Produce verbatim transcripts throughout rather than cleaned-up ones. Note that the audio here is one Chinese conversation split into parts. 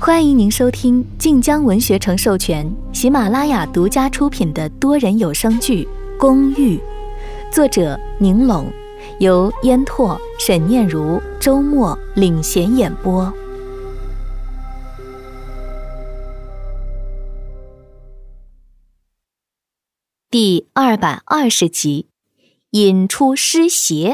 欢迎您收听晋江文学城授权、喜马拉雅独家出品的多人有声剧《公寓》，作者宁拢，由烟拓、沈念如、周末领衔演播。第二百二十集，引出尸邪。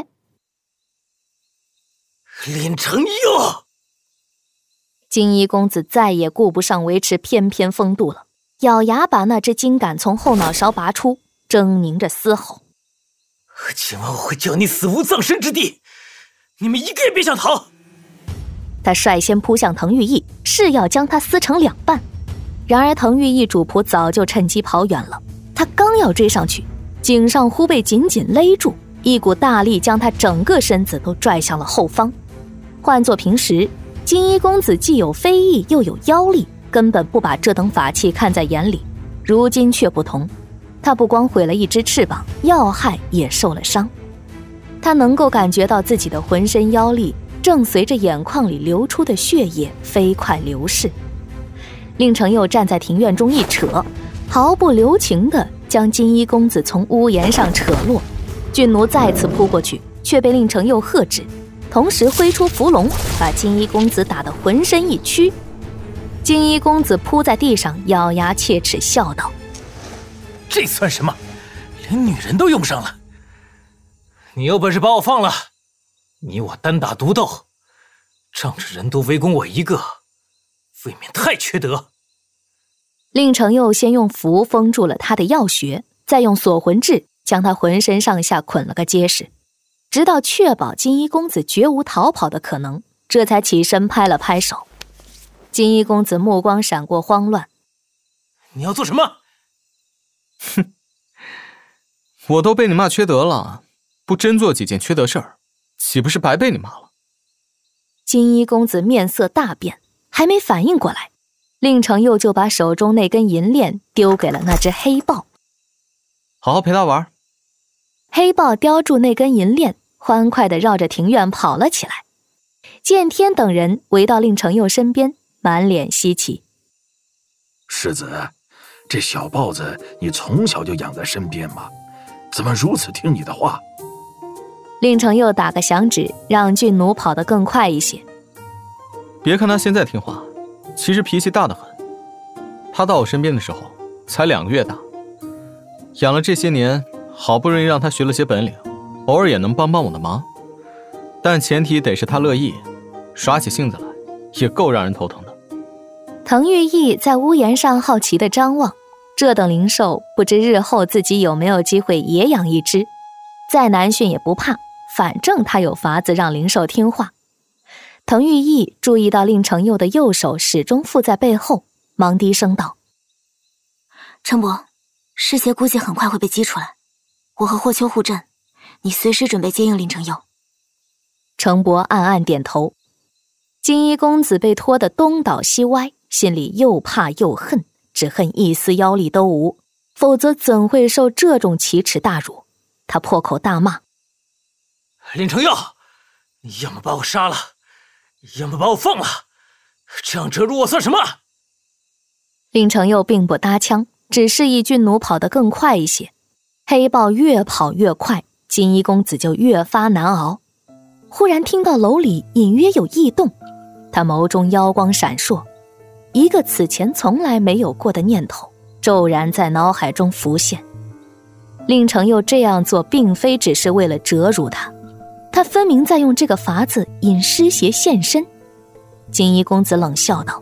林承佑！ 金衣公子再也顾不上维持翩翩风度了，咬牙把那只金杆从后脑勺拔出，狰狞着嘶吼： 今晚我会叫你死无葬身之地，你们一个也别想逃！ 他率先扑向滕玉义，誓要将他撕成两半。然而滕玉义主仆早就趁机跑远了，他刚要追上去，颈上忽被紧紧勒住，一股大力将他整个身子都拽向了后方。换作平时，金衣公子既有飞翼又有妖力，根本不把这等法器看在眼里。如今却不同，他不光毁了一只翅膀，要害也受了伤。他能够感觉到自己的浑身妖力正随着眼眶里流出的血液飞快流逝。令承佑站在庭院中一扯，毫不留情地将金衣公子从屋檐上扯落。俊奴再次扑过去，却被令承佑喝止，同时挥出符龙，把金衣公子打得浑身一屈。金衣公子扑在地上，咬牙切齿笑道： 这算什么？连女人都用上了！你有本事把我放了，你我单打独斗，仗着人多围攻我一个，未免太缺德。 令承佑先用符封住了他的药穴，再用锁魂质将他浑身上下捆了个结实，直到确保金衣公子绝无逃跑的可能，这才起身拍了拍手。金衣公子目光闪过慌乱： 你要做什么？ 哼，我都被你骂缺德了，不真做几件缺德事儿，岂不是白被你骂了？ 金衣公子面色大变，还没反应过来，令承佑就把手中那根银链丢给了那只黑豹。 好好陪他玩。 黑豹叼住那根银链，欢快地绕着庭院跑了起来。剑天等人围到令承佑身边，满脸稀奇： 世子，这小豹子你从小就养在身边吗？怎么如此听你的话？ 令承佑打个响指，让俊奴跑得更快一些。 别看他现在听话，其实脾气大得很。他到我身边的时候才两个月大，养了这些年，好不容易让他学了些本领，偶尔也能帮帮我的忙，但前提得是他乐意，耍起性子来也够让人头疼的。 滕玉义在屋檐上好奇地张望，这等灵兽不知日后自己有没有机会也养一只，再难驯也不怕，反正他有法子让灵兽听话。滕玉义注意到令承佑的右手始终附在背后，忙低声道： 程伯，尸邪估计很快会被激出来，我和霍秋护阵，你随时准备接应令承佑。 程伯暗暗点头。金衣公子被拖得东倒西歪，心里又怕又恨，只恨一丝妖力都无，否则怎会受这种奇耻大辱。他破口大骂： 令承佑，你要么把我杀了，要么把我放了，这样折辱我算什么？ 令承佑并不搭腔，只示意俊奴跑得更快一些。黑豹越跑越快，金衣公子就越发难熬。忽然听到楼里隐约有异动，他眸中妖光闪烁，一个此前从来没有过的念头骤然在脑海中浮现。令承佑这样做并非只是为了折辱他，他分明在用这个法子引尸邪现身。金衣公子冷笑道：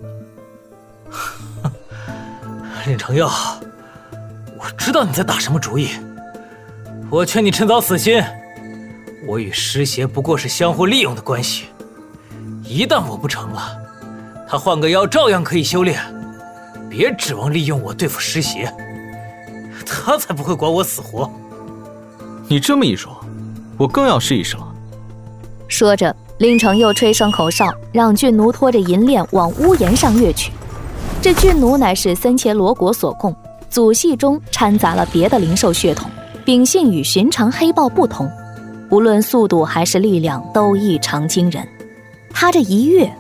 令承佑，我知道你在打什么主意，我劝你趁早死心。我与尸邪不过是相互利用的关系，一旦我不成了，他换个妖照样可以修炼，别指望利用我对付尸邪，他才不会管我死活。 你这么一说，我更要试一试了。 说着，令承佑吹声口哨，让俊奴拖着银链往屋檐上跃去。这俊奴乃是森伽罗国所供，祖系中掺杂了别的灵兽血统，秉性与寻常黑豹不同，无论速度还是力量都异常惊人。他这一跃，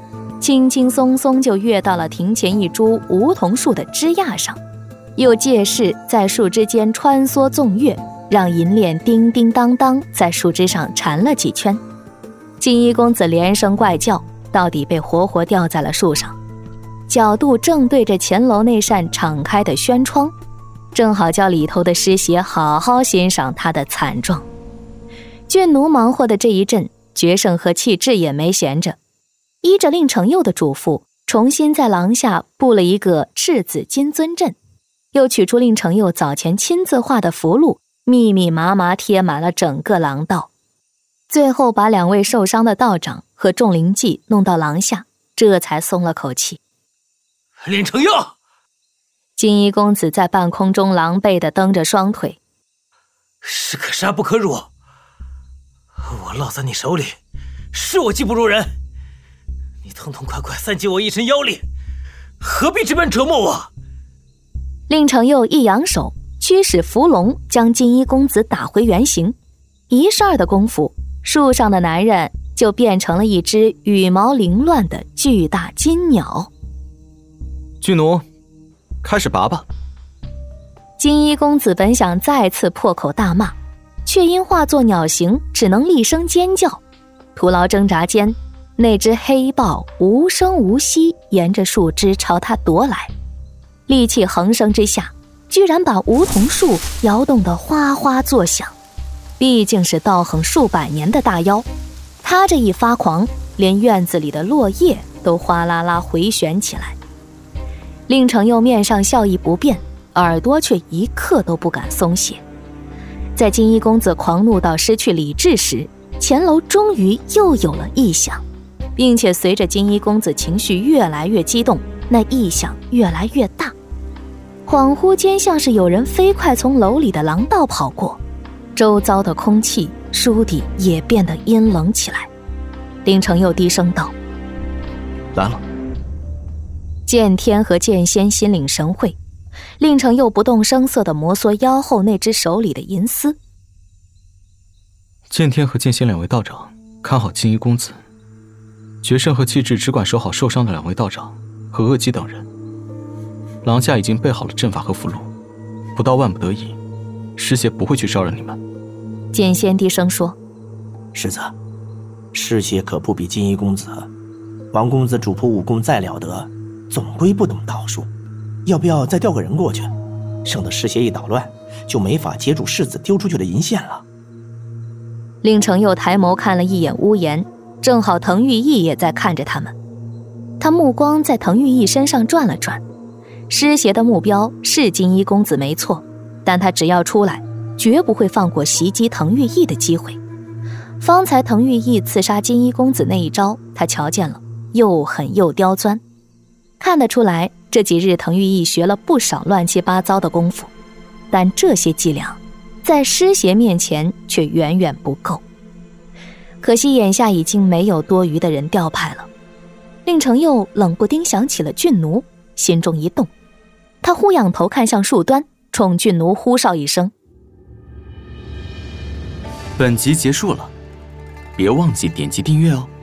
轻轻松松就跃到了庭前一株梧桐树的枝桠上，又借势在树枝间穿梭纵跃，让银链叮叮当当在树枝上缠了几圈。金衣公子连声怪叫，到底被活活吊在了树上，角度正对着前楼那扇敞开的轩窗，正好叫里头的师爷好好欣赏他的惨状。俊奴忙活的这一阵，决胜和气质也没闲着，依着令承佑的嘱咐，重新在廊下布了一个赤子金尊阵，又取出令承佑早前亲自画的符箓，密密麻麻贴满了整个廊道。最后把两位受伤的道长和众灵妓弄到廊下，这才松了口气。 令承佑！ 金衣公子在半空中狼狈地蹬着双腿。 士可杀不可辱，我落在你手里，是我技不如人，你痛痛快快散尽我一身妖力，何必这般折磨我？ 令承佑一扬手，驱使伏龙将金衣公子打回原形，一霎的功夫，树上的男人就变成了一只羽毛凌乱的巨大金鸟。 巨奴，开始拔吧。 金衣公子本想再次破口大骂，却因化作鸟形，只能厉声尖叫。徒劳挣扎间，那只黑豹无声无息沿着树枝朝他夺来，力气横生之下，居然把梧桐树摇动得哗哗作响。毕竟是道行数百年的大妖，他这一发狂，连院子里的落叶都哗啦啦回旋起来。令承佑面上笑意不变，耳朵却一刻都不敢松懈。在金衣公子狂怒到失去理智时，前楼终于又有了异响，并且随着金衣公子情绪越来越激动，那异响越来越大。恍惚间像是有人飞快从楼里的廊道跑过，周遭的空气倏地也变得阴冷起来。令承佑低声道： 来了。 剑天和剑仙心领神会，令承佑不动声色地摩挲腰后那只手里的银丝。 剑天和剑仙两位道长看好金衣公子，决胜和气质只管守好受伤的两位道长和恶姬等人。廊下已经备好了阵法和符箓，不到万不得已，师爷不会去招惹你们。 剑仙低声说： 世子，师爷可不比金衣公子，王公子主仆武功再了得，总归不懂道术，要不要再调个人过去，省得师爷一捣乱，就没法接住世子丢出去的银线了。 令承佑抬眸看了一眼屋檐，正好滕玉义也在看着他们。他目光在滕玉义身上转了转，师爷的目标是金衣公子没错，但他只要出来，绝不会放过袭击滕玉义的机会。方才滕玉义刺杀金衣公子那一招，他瞧见了，又狠又刁钻。看得出来，这几日滕玉义学了不少乱七八糟的功夫，但这些伎俩在师爷面前却远远不够。可惜眼下已经没有多余的人调派了。令承佑冷不丁想起了俊奴，心中一动，他忽仰头看向树端，冲俊奴呼哨一声： 本集结束了，别忘记点击订阅哦。